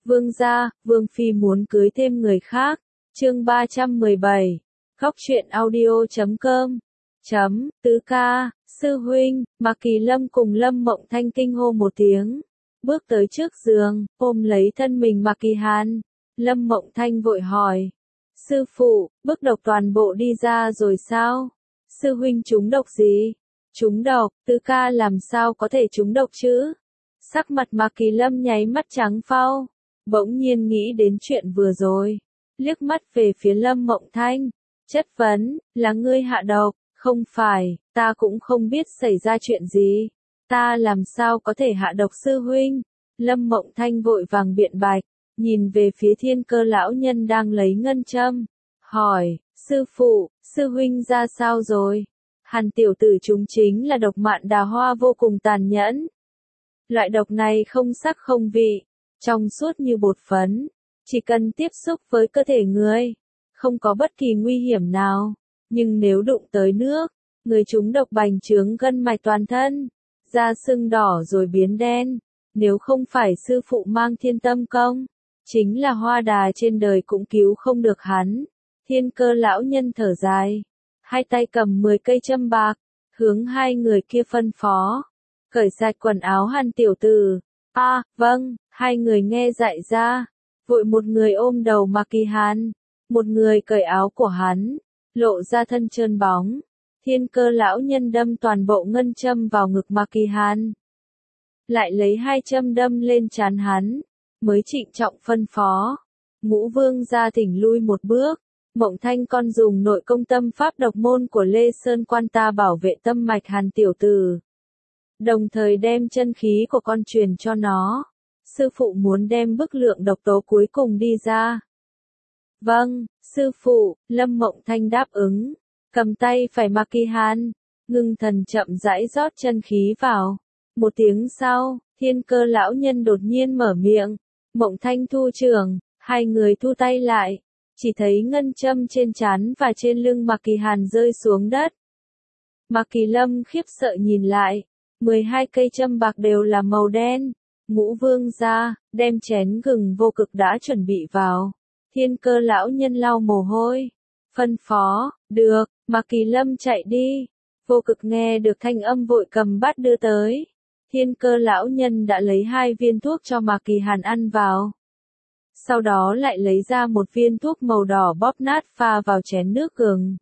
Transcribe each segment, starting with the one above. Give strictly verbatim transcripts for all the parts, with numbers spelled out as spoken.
Vương gia, Vương Phi muốn cưới thêm người khác. Chương ba trăm mười bảy. Góc truyện audio chấm com. Chấm, tứ ca, sư huynh, Mạc Kỳ Lâm cùng Lâm Mộng Thanh kinh hô một tiếng. Bước tới trước giường, ôm lấy thân mình Mạc Kỳ Hàn. Lâm Mộng Thanh vội hỏi. Sư phụ, bức độc toàn bộ đi ra rồi sao? Sư huynh trúng độc gì? Trúng độc, tứ ca làm sao có thể trúng độc chứ? Sắc mặt Mạc Kỳ Lâm nháy mắt trắng phau. Bỗng nhiên nghĩ đến chuyện vừa rồi. Liếc mắt về phía Lâm Mộng Thanh. Chất vấn, là ngươi hạ độc, không phải, ta cũng không biết xảy ra chuyện gì. Ta làm sao có thể hạ độc sư huynh? Lâm Mộng Thanh vội vàng biện bạch, nhìn về phía Thiên Cơ lão nhân đang lấy ngân châm. Hỏi, sư phụ, sư huynh ra sao rồi? Hàn tiểu tử chúng chính là độc mạn đào hoa vô cùng tàn nhẫn. Loại độc này không sắc không vị, trong suốt như bột phấn, chỉ cần tiếp xúc với cơ thể người, không có bất kỳ nguy hiểm nào. Nhưng nếu đụng tới nước, người chúng độc bành trướng gân mạch toàn thân, da sưng đỏ rồi biến đen. Nếu không phải sư phụ mang thiên tâm công, chính là hoa đà trên đời cũng cứu không được hắn. Thiên Cơ lão nhân thở dài, hai tay cầm mười cây châm bạc, hướng hai người kia phân phó. Cởi sạch quần áo Hàn tiểu tử. A, à, vâng, hai người nghe dạy ra. Vội một người ôm đầu Mạc Kỳ Hàn, một người cởi áo của hắn, lộ ra thân trơn bóng. Thiên Cơ lão nhân đâm toàn bộ ngân châm vào ngực Mạc Kỳ Hàn. Lại lấy hai châm đâm lên trán hắn, mới trịnh trọng phân phó. Ngũ vương ra thỉnh lui một bước. Mộng Thanh con dùng nội công tâm pháp độc môn của Lê Sơn quan ta bảo vệ tâm mạch Hàn tiểu tử. Đồng thời đem chân khí của con truyền cho nó. Sư phụ muốn đem bức lượng độc tố cuối cùng đi ra. Vâng, sư phụ, Lâm Mộng Thanh đáp ứng. Cầm tay phải Mạc Kỳ Hàn, ngưng thần chậm rãi rót chân khí vào. Một tiếng sau, Thiên Cơ lão nhân đột nhiên mở miệng. Mộng Thanh thu trưởng, hai người thu tay lại. Chỉ thấy ngân châm trên trán và trên lưng Mạc Kỳ Hàn rơi xuống đất. Mạc Kỳ Lâm khiếp sợ nhìn lại. mười hai cây châm bạc đều là màu đen. Ngũ vương ra, đem chén gừng vô cực đã chuẩn bị vào. Thiên Cơ lão nhân lau mồ hôi. Phân phó, được, Mạc Kỳ Lâm chạy đi. Vô cực nghe được thanh âm vội cầm bát đưa tới. Thiên Cơ lão nhân đã lấy hai viên thuốc cho Mạc Kỳ Hàn ăn vào. Sau đó lại lấy ra một viên thuốc màu đỏ bóp nát pha vào chén nước gừng.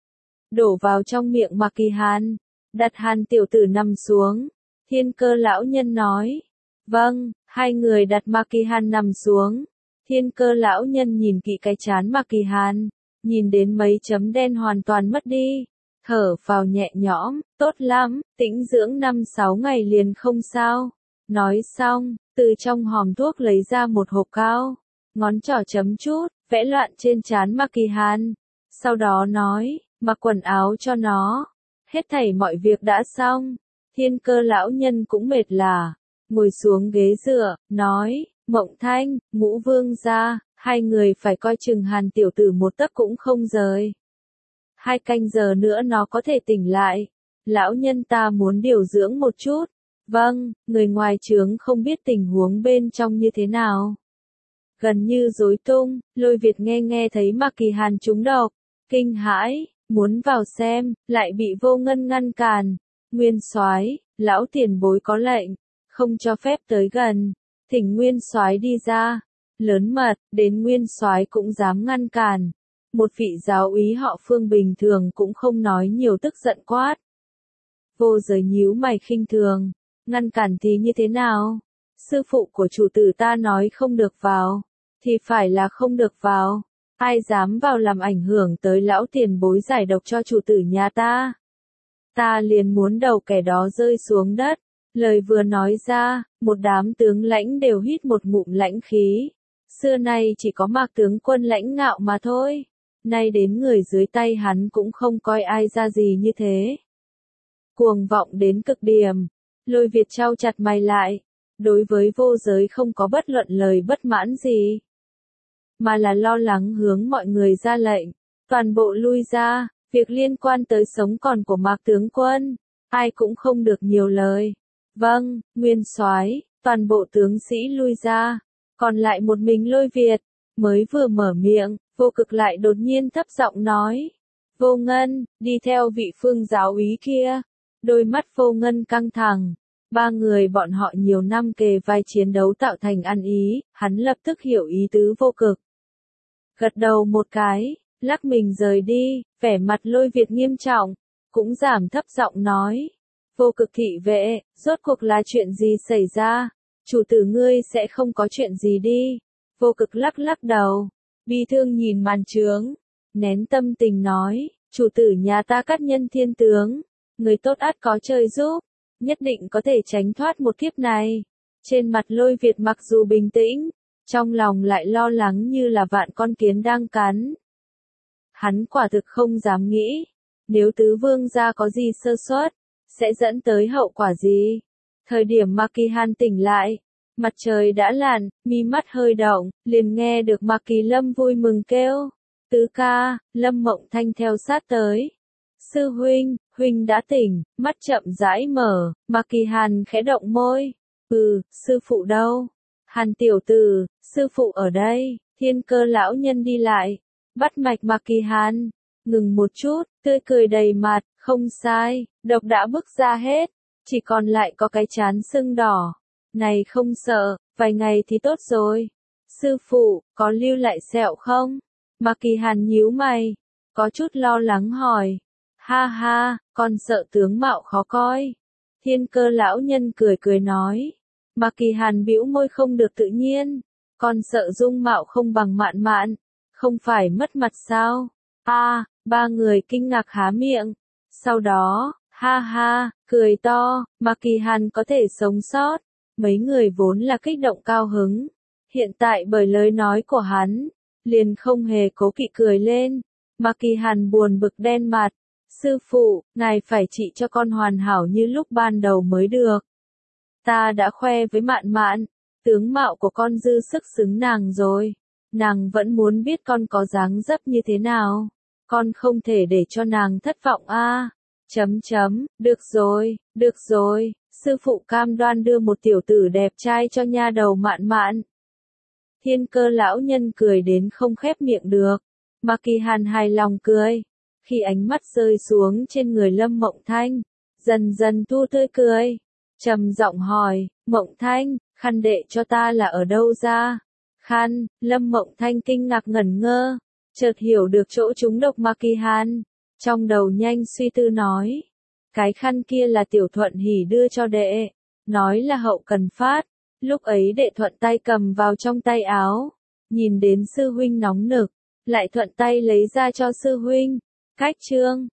Đổ vào trong miệng Mạc Kỳ Hàn. Đặt Hàn tiểu tử nằm xuống. Thiên Cơ lão nhân nói. Vâng, hai người đặt Mạc Kỳ Hàn nằm xuống. Thiên Cơ lão nhân nhìn kỹ cái trán Mạc Kỳ Hàn. Nhìn đến mấy chấm đen hoàn toàn mất đi. Thở phào nhẹ nhõm, tốt lắm, tĩnh dưỡng năm sáu ngày liền không sao. Nói xong, từ trong hòm thuốc lấy ra một hộp cao. Ngón trỏ chấm chút, vẽ loạn trên trán Mạc Kỳ Hàn. Sau đó nói, mặc quần áo cho nó. Hết thảy mọi việc đã xong. Thiên Cơ lão nhân cũng mệt lả. Ngồi xuống ghế dựa, nói, Mộng Thanh, Ngũ vương gia, hai người phải coi chừng Hàn tiểu tử một tấc cũng không rời. Hai canh giờ nữa nó có thể tỉnh lại. Lão nhân ta muốn điều dưỡng một chút. Vâng, người ngoài trướng không biết tình huống bên trong như thế nào. Gần như rối tung, Lôi Việt nghe nghe thấy Mạc Kỳ Hàn trúng độc. Kinh hãi, muốn vào xem, lại bị Vô Ngân ngăn cản. Nguyên soái, lão tiền bối có lệnh, không cho phép tới gần. Thỉnh Nguyên soái đi ra. Lớn mật, đến Nguyên soái cũng dám ngăn cản. Một vị giáo úy họ Phương bình thường cũng không nói nhiều tức giận quát. Vô Giới nhíu mày khinh thường. Ngăn cản thì như thế nào? Sư phụ của chủ tử ta nói không được vào. Thì phải là không được vào. Ai dám vào làm ảnh hưởng tới lão tiền bối giải độc cho chủ tử nhà ta? Ta liền muốn đầu kẻ đó rơi xuống đất. Lời vừa nói ra, một đám tướng lãnh đều hít một ngụm lãnh khí. Xưa nay chỉ có Mạc tướng quân lãnh ngạo mà thôi. Nay đến người dưới tay hắn cũng không coi ai ra gì như thế. Cuồng vọng đến cực điểm. Lôi Việt trao chặt mày lại. Đối với Vô Giới không có bất luận lời bất mãn gì. Mà là lo lắng hướng mọi người ra lệnh. Toàn bộ lui ra. Việc liên quan tới sống còn của Mạc tướng quân. Ai cũng không được nhiều lời. Vâng, Nguyên soái, toàn bộ tướng sĩ lui ra. còn lại một mình Lôi Việt, mới vừa mở miệng, Vô Cực lại đột nhiên thấp giọng nói. Vô Ngân, đi theo vị Phương giáo úy kia. Đôi mắt Vô Ngân căng thẳng. Ba người bọn họ nhiều năm kề vai chiến đấu tạo thành ăn ý, hắn lập tức hiểu ý tứ Vô Cực. Gật đầu một cái, lắc mình rời đi, vẻ mặt Lôi Việt nghiêm trọng, cũng giảm thấp giọng nói. Vô Cực thị vệ, rốt cuộc là chuyện gì xảy ra? Chủ tử ngươi sẽ không có chuyện gì đi. Vô Cực lắc lắc đầu, bi thương nhìn màn trướng, nén tâm tình nói, chủ tử nhà ta Cát Nhân Thiên Tướng, người tốt ắt có trời giúp, nhất định có thể tránh thoát một kiếp này. Trên mặt Lôi Việt mặc dù bình tĩnh, trong lòng lại lo lắng như là vạn con kiến đang cắn. Hắn quả thực không dám nghĩ, nếu tứ vương gia có gì sơ suất, sẽ dẫn tới hậu quả gì. Thời điểm Mạc Kỳ Hàn tỉnh lại, mặt trời đã lặn, mi mắt hơi động, liền nghe được Mạc Kỳ Lâm vui mừng kêu. Tứ ca, Lâm Mộng Thanh theo sát tới. Sư huynh, huynh đã tỉnh, mắt chậm rãi mở, Mạc Kỳ Hàn khẽ động môi. Ừ, sư phụ đâu? Hàn tiểu tử, sư phụ ở đây. Thiên Cơ lão nhân đi lại, bắt mạch Mạc Kỳ Hàn, ngừng một chút, tươi cười đầy mặt, không sai, độc đã bức ra hết, chỉ còn lại có cái chán sưng đỏ. Này không sợ, vài ngày thì tốt rồi. Sư phụ, có lưu lại sẹo không? Mạc Kỳ Hàn nhíu mày, có chút lo lắng hỏi. Ha ha, con sợ tướng mạo khó coi. Thiên Cơ lão nhân cười cười nói. Mạc Kỳ Hàn bĩu môi không được tự nhiên. Con sợ dung mạo không bằng Mạn Mạn, không phải mất mặt sao? A, à, ba người kinh ngạc há miệng. Sau đó, ha ha, cười to, Mạc Kỳ Hàn có thể sống sót. Mấy người vốn là kích động cao hứng. Hiện tại bởi lời nói của hắn, liền không hề cố kỵ cười lên. Mạc Kỳ Hàn buồn bực đen mặt. Sư phụ, ngài phải trị cho con hoàn hảo như lúc ban đầu mới được. Ta đã khoe với Mạn Mạn, tướng mạo của con dư sức xứng nàng rồi. Nàng vẫn muốn biết con có dáng dấp như thế nào. Con không thể để cho nàng thất vọng a. À. Chấm chấm, được rồi, được rồi, sư phụ cam đoan đưa một tiểu tử đẹp trai cho nha đầu Mạn Mạn. Thiên Cơ lão nhân cười đến không khép miệng được. Mạc Kỳ Hàn hài lòng cười. Khi ánh mắt rơi xuống trên người Lâm Mộng Thanh, dần dần thu tươi cười. Trầm giọng hỏi, Mộng Thanh, khăn đệ cho ta là ở đâu ra? Khăn, Lâm Mộng Thanh kinh ngạc ngẩn ngơ, chợt hiểu được chỗ trúng độc Mạc Kỳ Hàn. Trong đầu nhanh suy tư nói, cái khăn kia là Tiểu Thuận Hỉ đưa cho đệ, nói là hậu cần phát, lúc ấy đệ thuận tay cầm vào trong tay áo, nhìn đến sư huynh nóng nực, lại thuận tay lấy ra cho sư huynh. Cách chương